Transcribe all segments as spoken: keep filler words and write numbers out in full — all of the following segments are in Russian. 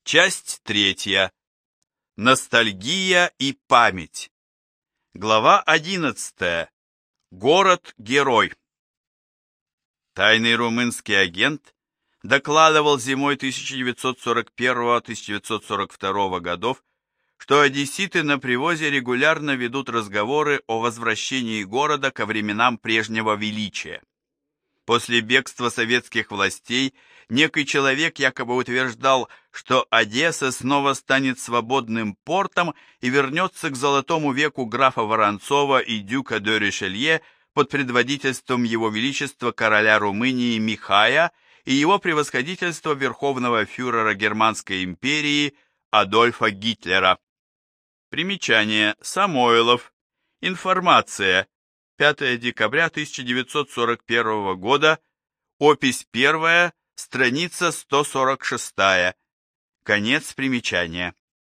Часть третья. Ностальгия и память. Глава одиннадцатая. Город-герой. Тайный румынский агент докладывал зимой тысяча девятьсот сорок первого — тысяча девятьсот сорок второго годов, что одесситы на привозе регулярно ведут разговоры о возвращении города ко временам прежнего величия. После бегства советских властей некий человек якобы утверждал, что Одесса снова станет свободным портом и вернется к золотому веку графа Воронцова и дюка де Ришелье под предводительством его величества короля Румынии Михая и его превосходительства верховного фюрера Германской империи Адольфа Гитлера. Примечание. Самойлов. Информация. пятое декабря тысяча девятьсот сорок первого года. Опись первая. Страница сто сорок шестая. Конец примечания.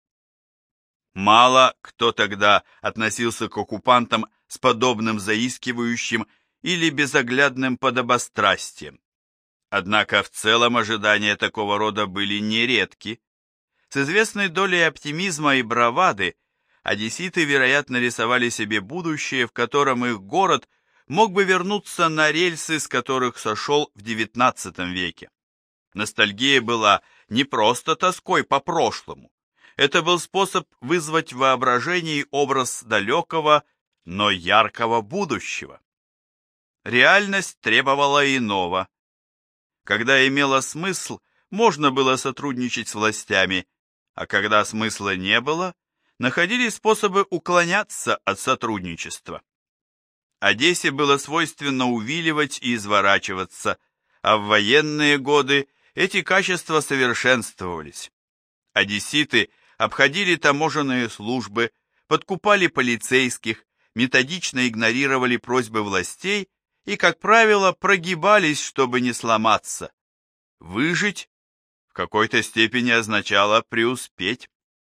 Мало кто тогда относился к оккупантам с подобным заискивающим или безоглядным подобострастием. Однако в целом ожидания такого рода были нередки. С известной долей оптимизма и бравады одесситы, вероятно, рисовали себе будущее, в котором их город мог бы вернуться на рельсы, с которых сошел в девятнадцатом веке. Ностальгия была не просто тоской по прошлому. Это был способ вызвать в воображении образ далекого, но яркого будущего. Реальность требовала иного. Когда имело смысл, можно было сотрудничать с властями, а когда смысла не было, находились способы уклоняться от сотрудничества. Одессе было свойственно увиливать и изворачиваться, а в военные годы эти качества совершенствовались. Одесситы обходили таможенные службы, подкупали полицейских, методично игнорировали просьбы властей и, как правило, прогибались, чтобы не сломаться. Выжить в какой-то степени означало преуспеть.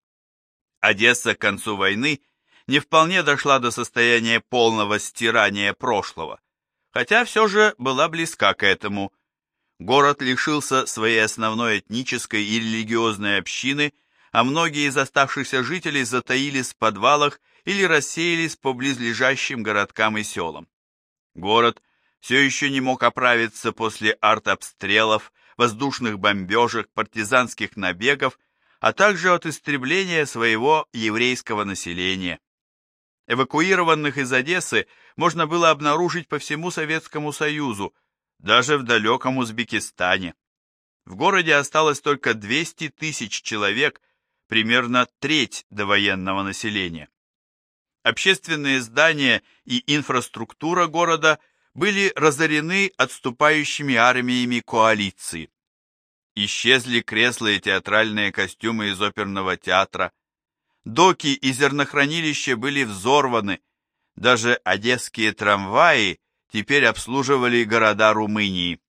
Одесса к концу войны не вполне дошла до состояния полного стирания прошлого, хотя все же была близка к этому. Город лишился своей основной этнической и религиозной общины, а многие из оставшихся жителей затаились в подвалах или рассеялись по близлежащим городкам и селам. Город все еще не мог оправиться после артобстрелов, воздушных бомбежек, партизанских набегов, а также от истребления своего еврейского населения. Эвакуированных из Одессы можно было обнаружить по всему Советскому Союзу, даже в далеком Узбекистане. В городе осталось только двести тысяч человек, примерно треть довоенного населения. Общественные здания и инфраструктура города были разорены отступающими армиями коалиции. Исчезли кресла и театральные костюмы из оперного театра. Доки и зернохранилища были взорваны. Даже одесские трамваи теперь обслуживали города Румынии.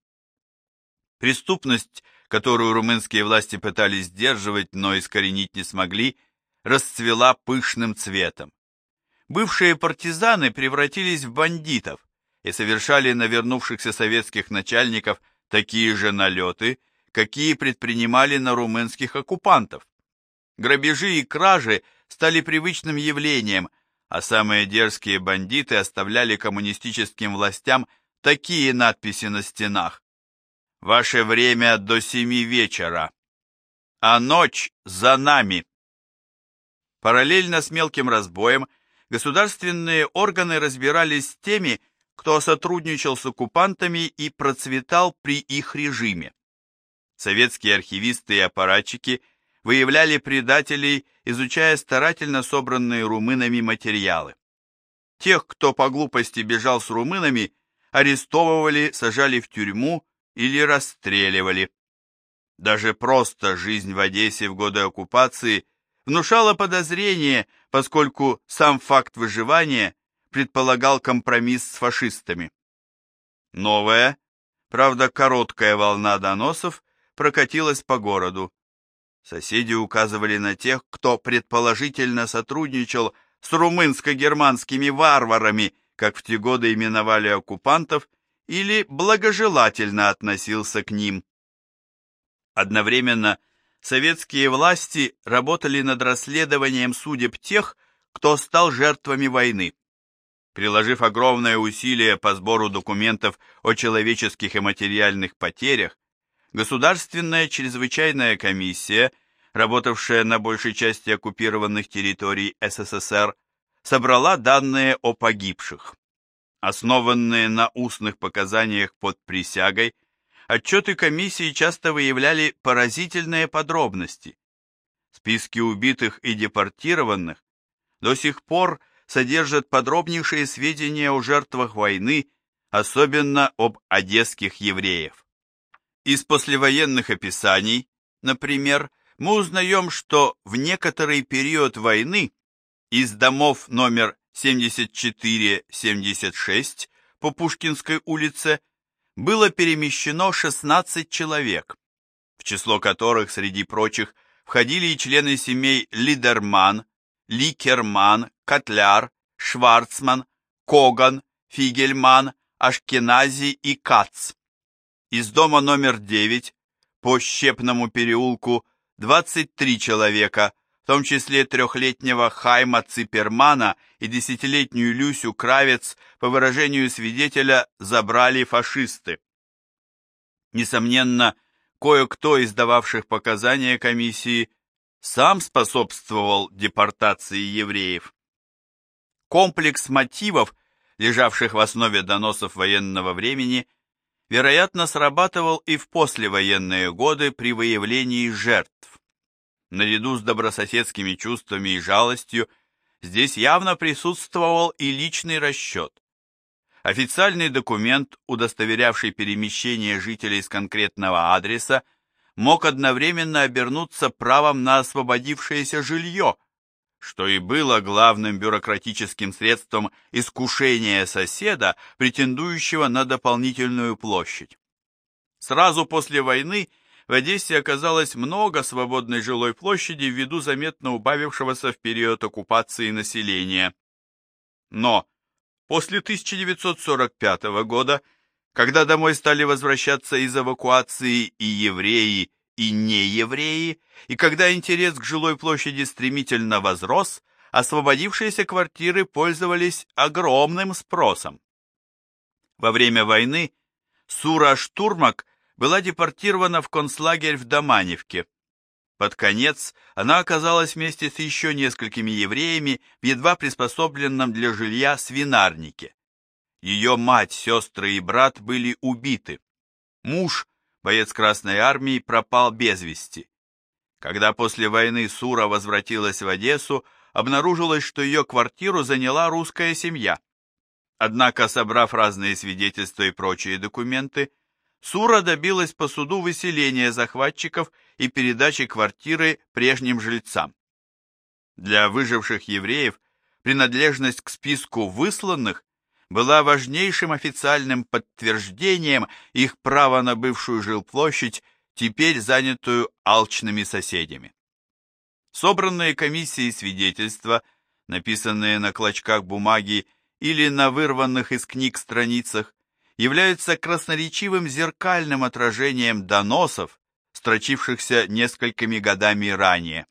Преступность, которую румынские власти пытались сдерживать, но искоренить не смогли, расцвела пышным цветом. Бывшие партизаны превратились в бандитов и совершали на вернувшихся советских начальников такие же налеты, какие предпринимали на румынских оккупантов. Грабежи и кражи стали привычным явлением, а самые дерзкие бандиты оставляли коммунистическим властям такие надписи на стенах: «Ваше время до семи вечера, а ночь за нами». Параллельно с мелким разбоем государственные органы разбирались с теми, кто сотрудничал с оккупантами и процветал при их режиме. Советские архивисты и аппаратчики выявляли предателей, изучая старательно собранные румынами материалы. Тех, кто по глупости бежал с румынами, арестовывали, сажали в тюрьму или расстреливали. Даже просто жизнь в Одессе в годы оккупации внушала подозрение, поскольку сам факт выживания предполагал компромисс с фашистами. Новая, правда короткая волна доносов прокатилась по городу. Соседи указывали на тех, кто предположительно сотрудничал с румынско-германскими варварами, как в те годы именовали оккупантов, или благожелательно относился к ним. Одновременно советские власти работали над расследованием судеб тех, кто стал жертвами войны. Приложив огромное усилие по сбору документов о человеческих и материальных потерях, Государственная чрезвычайная комиссия, работавшая на большей части оккупированных территорий СССР, собрала данные о погибших. Основанные на устных показаниях под присягой, отчеты комиссии часто выявляли поразительные подробности. Списки убитых и депортированных до сих пор содержат подробнейшие сведения о жертвах войны, особенно об одесских евреев. Из послевоенных описаний, например, мы узнаем, что в некоторый период войны из домов номер семьдесят четыре семьдесят шесть по Пушкинской улице было перемещено шестнадцать человек, в число которых, среди прочих, входили и члены семей Лидерман, Ликерман, Котляр, Шварцман, Коган, Фигельман, Ашкенази и Кац. Из дома номер девять по Щепному переулку двадцать три человека, в том числе трехлетнего Хайма Ципермана и десятилетнюю Люсю Кравец, по выражению свидетеля, забрали фашисты. Несомненно, кое-кто из дававших показания комиссии сам способствовал депортации евреев. Комплекс мотивов, лежавших в основе доносов военного времени, вероятно, срабатывал и в послевоенные годы при выявлении жертв. Наряду с добрососедскими чувствами и жалостью здесь явно присутствовал и личный расчет. Официальный документ, удостоверявший перемещение жителей с конкретного адреса, мог одновременно обернуться правом на освободившееся жилье, что и было главным бюрократическим средством искушения соседа, претендующего на дополнительную площадь. Сразу после войны в Одессе оказалось много свободной жилой площади ввиду заметно убавившегося в период оккупации населения. Но после тысяча девятьсот сорок пятого года, когда домой стали возвращаться из эвакуации и евреи, и неевреи, и когда интерес к жилой площади стремительно возрос, освободившиеся квартиры пользовались огромным спросом. Во время войны Сура Штурмак была депортирована в концлагерь в Доманевке. Под конец она оказалась вместе с еще несколькими евреями в едва приспособленном для жилья свинарнике. Ее мать, сестры и брат были убиты. Муж, боец Красной Армии, пропал без вести. Когда после войны Сура возвратилась в Одессу, обнаружилось, что ее квартиру заняла русская семья. Однако, собрав разные свидетельства и прочие документы, Сура добилась по суду выселения захватчиков и передачи квартиры прежним жильцам. Для выживших евреев принадлежность к списку высланных была важнейшим официальным подтверждением их права на бывшую жилплощадь, теперь занятую алчными соседями. Собранные комиссией свидетельства, написанные на клочках бумаги или на вырванных из книг страницах, являются красноречивым зеркальным отражением доносов, строчившихся несколькими годами ранее.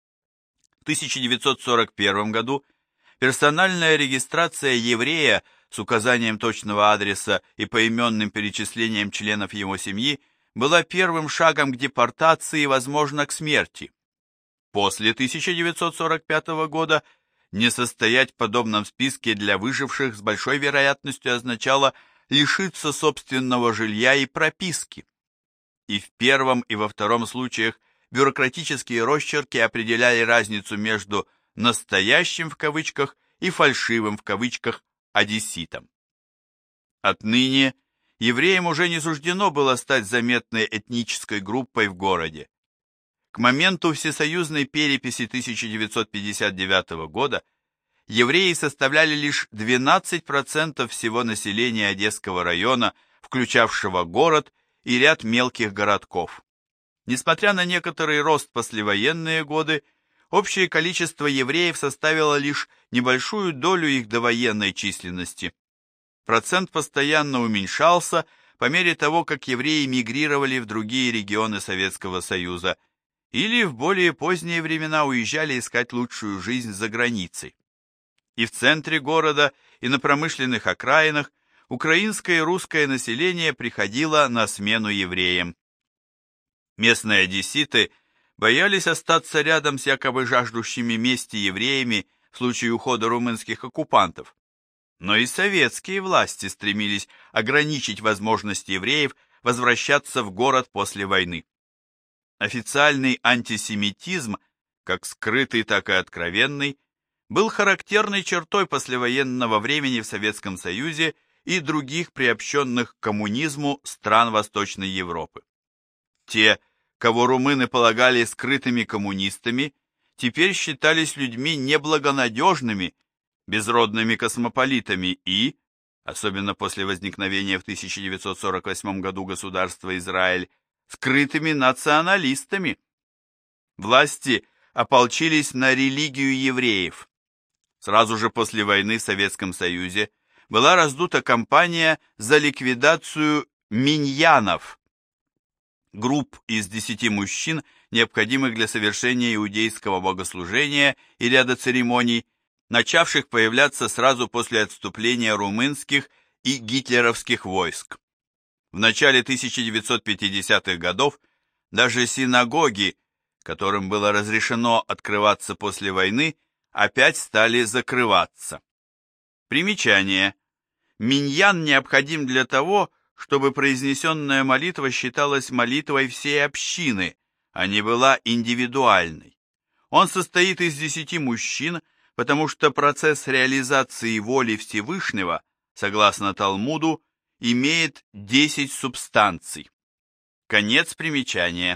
В тысяча девятьсот сорок первом году персональная регистрация еврея с указанием точного адреса и поименным перечислением членов его семьи была первым шагом к депортации и, возможно, к смерти. После тысяча девятьсот сорок пятого года не состоять в подобном списке для выживших с большой вероятностью означало лишиться собственного жилья и прописки. И в первом, и во втором случаях бюрократические росчерки определяли разницу между «настоящим» в кавычках и «фальшивым» в кавычках одесситом. Отныне евреям уже не суждено было стать заметной этнической группой в городе. К моменту всесоюзной переписи тысяча девятьсот пятьдесят девятого года евреи составляли лишь двенадцать процентов всего населения Одесского района, включавшего город и ряд мелких городков. Несмотря на некоторый рост в послевоенные годы, общее количество евреев составило лишь небольшую долю их довоенной численности. Процент постоянно уменьшался по мере того, как евреи мигрировали в другие регионы Советского Союза, или в более поздние времена уезжали искать лучшую жизнь за границей. И в центре города, и на промышленных окраинах украинское и русское население приходило на смену евреям. Местные одесситы боялись остаться рядом с якобы жаждущими мести евреями в случае ухода румынских оккупантов. Но и советские власти стремились ограничить возможность евреев возвращаться в город после войны. Официальный антисемитизм, как скрытый, так и откровенный, был характерной чертой послевоенного времени в Советском Союзе и других приобщенных к коммунизму стран Восточной Европы. Те, кого румыны полагали скрытыми коммунистами, теперь считались людьми неблагонадежными, безродными космополитами и, особенно после возникновения в тысяча девятьсот сорок восьмом году государства Израиль, скрытыми националистами. Власти ополчились на религию евреев. Сразу же после войны в Советском Союзе была раздута кампания за ликвидацию миньянов, групп из десяти мужчин, необходимых для совершения иудейского богослужения и ряда церемоний, начавших появляться сразу после отступления румынских и гитлеровских войск. В начале тысяча девятьсот пятидесятых годов даже синагоги, которым было разрешено открываться после войны, опять стали закрываться. Примечание. Миньян необходим для того, чтобы произнесенная молитва считалась молитвой всей общины, а не была индивидуальной. Он состоит из десяти мужчин, потому что процесс реализации воли Всевышнего, согласно Талмуду, имеет десять субстанций. Конец примечания.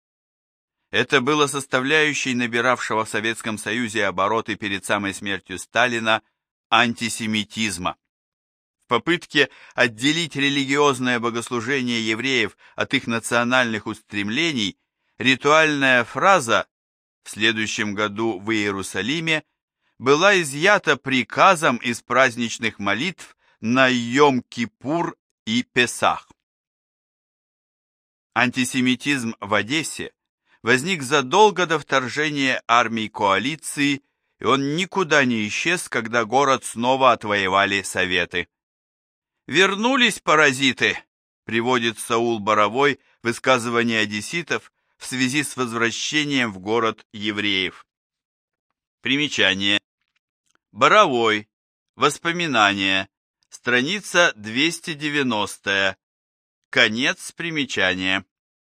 Это было составляющей набиравшего в Советском Союзе обороты перед самой смертью Сталина антисемитизма. В попытке отделить религиозное богослужение евреев от их национальных устремлений, ритуальная фраза «в следующем году в Иерусалиме» была изъята приказом из праздничных молитв на Йом-Кипур и Песах. Антисемитизм в Одессе возник задолго до вторжения армий коалиции, и он никуда не исчез, когда город снова отвоевали Советы. «Вернулись паразиты», приводит Саул Боровой высказывание одесситов в связи с возвращением в город евреев. Примечание. Боровой. Воспоминания. Страница двести девяностая. Конец примечания.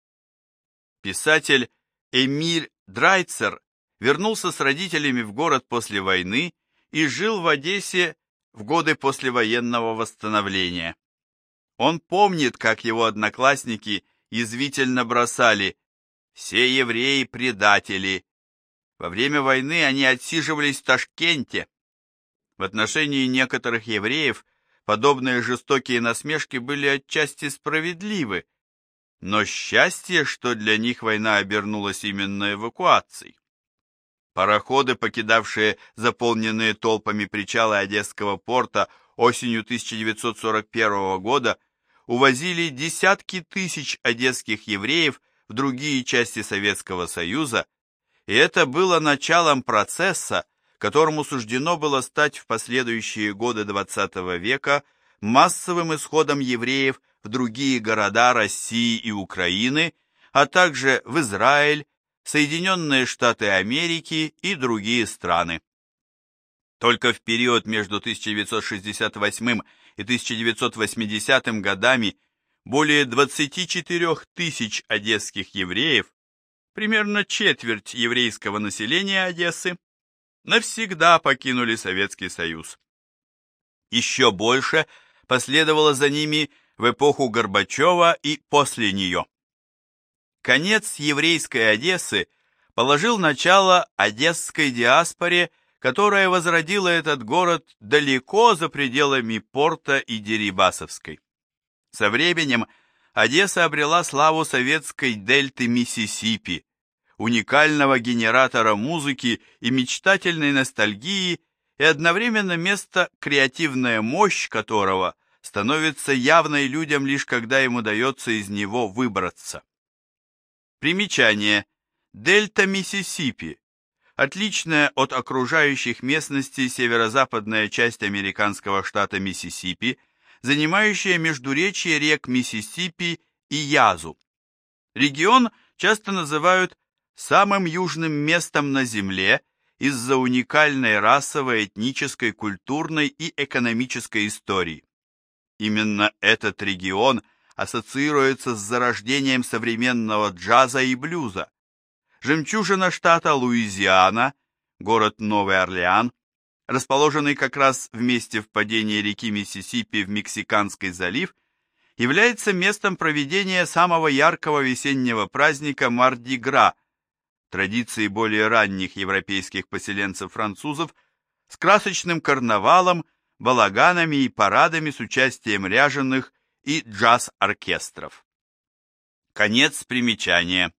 Писатель Эмиль Драйцер вернулся с родителями в город после войны и жил в Одессе в годы послевоенного восстановления. Он помнит, как его одноклассники язвительно бросали «все евреи предатели». Во время войны они отсиживались в Ташкенте. В отношении некоторых евреев подобные жестокие насмешки были отчасти справедливы, но счастье, что для них война обернулась именно эвакуацией. Пароходы, покидавшие заполненные толпами причалы Одесского порта осенью тысяча девятьсот сорок первого года, увозили десятки тысяч одесских евреев в другие части Советского Союза, и это было началом процесса, которому суждено было стать в последующие годы двадцатого века массовым исходом евреев в другие города России и Украины, а также в Израиль, Соединенные Штаты Америки и другие страны. Только в период между тысяча девятьсот шестьдесят восьмым и тысяча девятьсот восьмидесятым годами более двадцати четырёх тысяч одесских евреев, примерно четверть еврейского населения Одессы, навсегда покинули Советский Союз. Еще больше последовало за ними в эпоху Горбачева и после нее. Конец еврейской Одессы положил начало одесской диаспоре, которая возродила этот город далеко за пределами порта и Дерибасовской. Со временем Одесса обрела славу советской дельты Миссисипи, уникального генератора музыки и мечтательной ностальгии, и одновременно место, креативная мощь которого становится явной людям лишь когда им удается из него выбраться. Примечание. Дельта Миссисипи – отличная от окружающих местностей северо-западная часть американского штата Миссисипи, занимающая междуречье рек Миссисипи и Язу. Регион часто называют самым южным местом на Земле из-за уникальной расовой, этнической, культурной и экономической истории. Именно этот регион ассоциируется с зарождением современного джаза и блюза. Жемчужина штата Луизиана, город Новый Орлеан, расположенный как раз в месте впадения реки Миссисипи в Мексиканский залив, является местом проведения самого яркого весеннего праздника Марди-Гра, традиции более ранних европейских поселенцев-французов, с красочным карнавалом, балаганами и парадами с участием ряженых и джаз-оркестров. Конец примечания.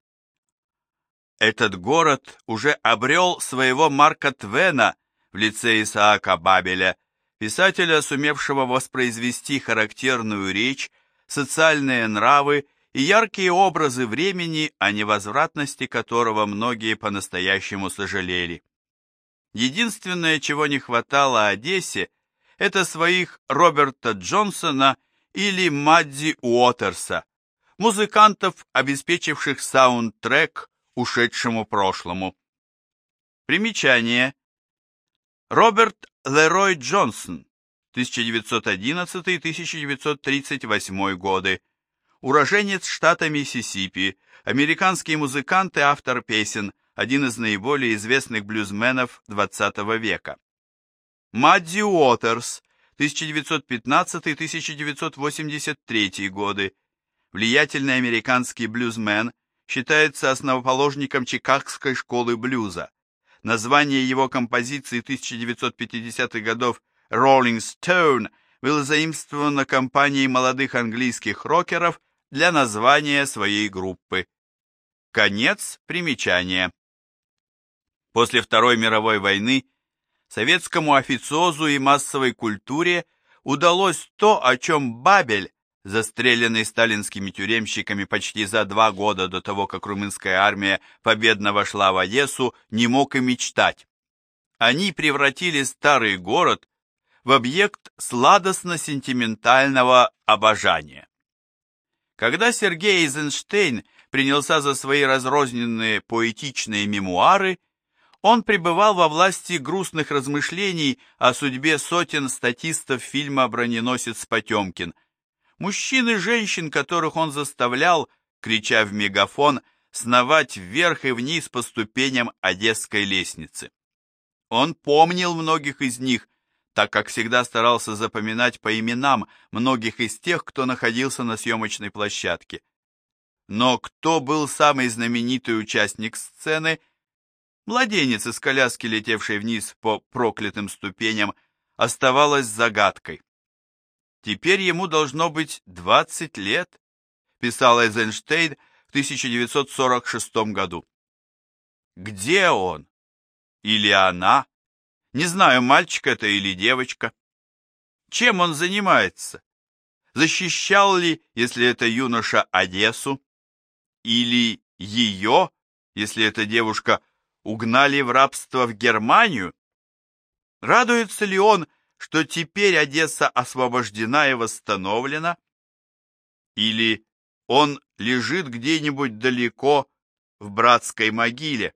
Этот город уже обрел своего Марка Твена в лице Исаака Бабеля, писателя, сумевшего воспроизвести характерную речь, социальные нравы и яркие образы времени, о невозвратности которого многие по-настоящему сожалели. Единственное, чего не хватало Одессе, это своих Роберта Джонсона или Мадди Уотерса, музыкантов, обеспечивших саундтрек ушедшему прошлому. Примечание. Роберт Лерой Джонсон, тысяча девятьсот одиннадцатый — тысяча девятьсот тридцать восьмой годы, уроженец штата Миссисипи, американский музыкант и автор песен, один из наиболее известных блюзменов двадцатого века. Мадди Уотерс, тысяча девятьсот пятнадцатый — тысяча девятьсот восемьдесят третий годы, влиятельный американский блюзмен, считается основоположником Чикагской школы блюза. Название его композиции тысяча девятьсот пятидесятых годов «Rolling Stone» было заимствовано компанией молодых английских рокеров для названия своей группы. Конец примечания. После Второй мировой войны советскому официозу и массовой культуре удалось то, о чем Бабель, застреленный сталинскими тюремщиками почти за два года до того, как румынская армия победно вошла в Одессу, не мог и мечтать. Они превратили старый город в объект сладостно-сентиментального обожания. Когда Сергей Эйзенштейн принялся за свои разрозненные поэтичные мемуары, он пребывал во власти грустных размышлений о судьбе сотен статистов фильма «Броненосец Потемкин», мужчин и женщин, которых он заставлял, крича в мегафон, сновать вверх и вниз по ступеням одесской лестницы. Он помнил многих из них, так как всегда старался запоминать по именам многих из тех, кто находился на съемочной площадке. Но кто был самый знаменитый участник сцены, младенец из коляски, летевший вниз по проклятым ступеням, оставалось загадкой. «Теперь ему должно быть двадцать лет», писал Эйзенштейн в тысяча девятьсот сорок шестом году. Где он? Или она? Не знаю, мальчик это или девочка. Чем он занимается? Защищал ли, если это юноша, Одессу? Или ее, если эта девушка, угнали в рабство в Германию? Радуется ли он, что теперь Одесса освобождена и восстановлена? Или он лежит где-нибудь далеко в братской могиле?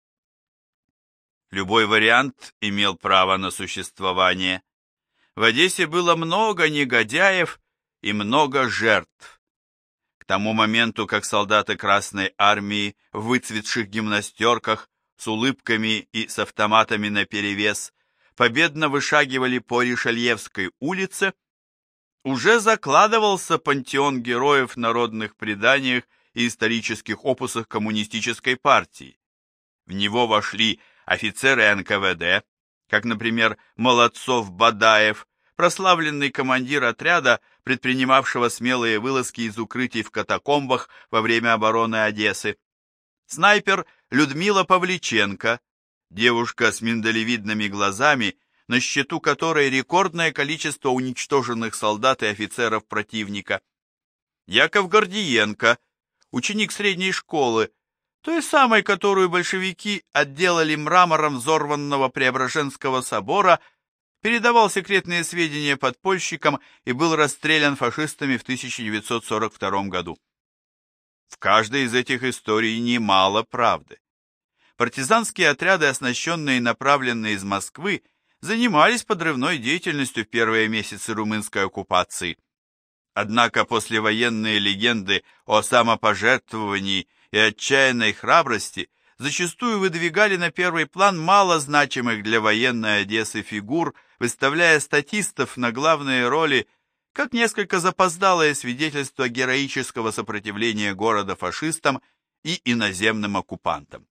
Любой вариант имел право на существование. В Одессе было много негодяев и много жертв. К тому моменту, как солдаты Красной Армии в выцветших гимнастерках с улыбками и с автоматами наперевес победно вышагивали по Ришельевской улице, уже закладывался пантеон героев в народных преданиях и исторических опусах коммунистической партии. В него вошли офицеры эн ка вэ дэ, как, например, Молодцов-Бадаев, прославленный командир отряда, предпринимавшего смелые вылазки из укрытий в катакомбах во время обороны Одессы, снайпер Людмила Павличенко, девушка с миндалевидными глазами, на счету которой рекордное количество уничтоженных солдат и офицеров противника, Яков Гордиенко, ученик средней школы, той самой, которую большевики отделали мрамором взорванного Преображенского собора, передавал секретные сведения подпольщикам и был расстрелян фашистами в тысяча девятьсот сорок втором году. В каждой из этих историй немало правды. Партизанские отряды, оснащенные и направленные из Москвы, занимались подрывной деятельностью в первые месяцы румынской оккупации. Однако послевоенные легенды о самопожертвовании и отчаянной храбрости зачастую выдвигали на первый план мало значимых для военной Одессы фигур, выставляя статистов на главные роли, как несколько запоздалое свидетельство героического сопротивления города фашистам и иноземным оккупантам.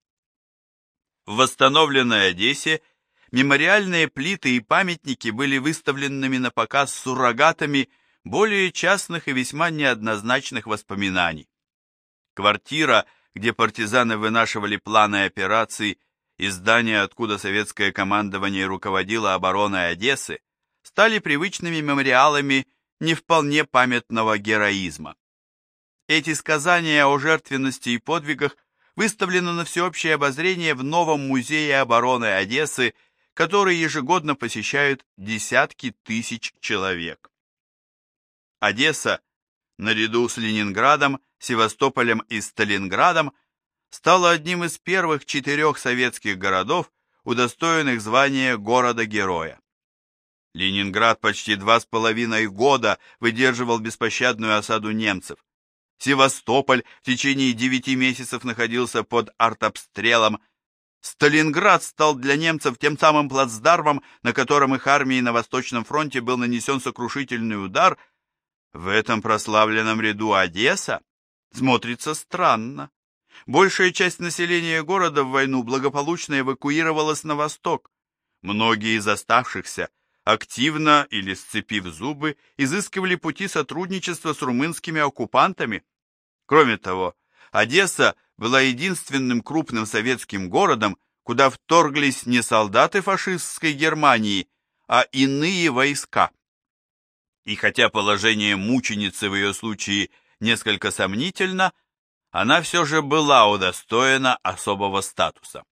В восстановленной Одессе мемориальные плиты и памятники были выставленными на показ суррогатами более частных и весьма неоднозначных воспоминаний. Квартира, где партизаны вынашивали планы операций, и здание, откуда советское командование руководило обороной Одессы, стали привычными мемориалами не вполне памятного героизма. Эти сказания о жертвенности и подвигах выставлены на всеобщее обозрение в новом музее обороны Одессы, который ежегодно посещают десятки тысяч человек. Одесса, наряду с Ленинградом, Севастополем и Сталинградом, стала одним из первых четырех советских городов, удостоенных звания города-героя. Ленинград почти два с половиной года выдерживал беспощадную осаду немцев. Севастополь в течение девяти месяцев находился под артобстрелом. Сталинград стал для немцев тем самым плацдармом, на котором их армии на Восточном фронте был нанесен сокрушительный удар. В этом прославленном ряду Одесса смотрится странно. Большая часть населения города в войну благополучно эвакуировалась на восток. Многие из оставшихся активно или сцепив зубы изыскивали пути сотрудничества с румынскими оккупантами. Кроме того, Одесса была единственным крупным советским городом, куда вторглись не солдаты фашистской Германии, а иные войска. И хотя положение мученицы в ее случае несколько сомнительно, она все же была удостоена особого статуса.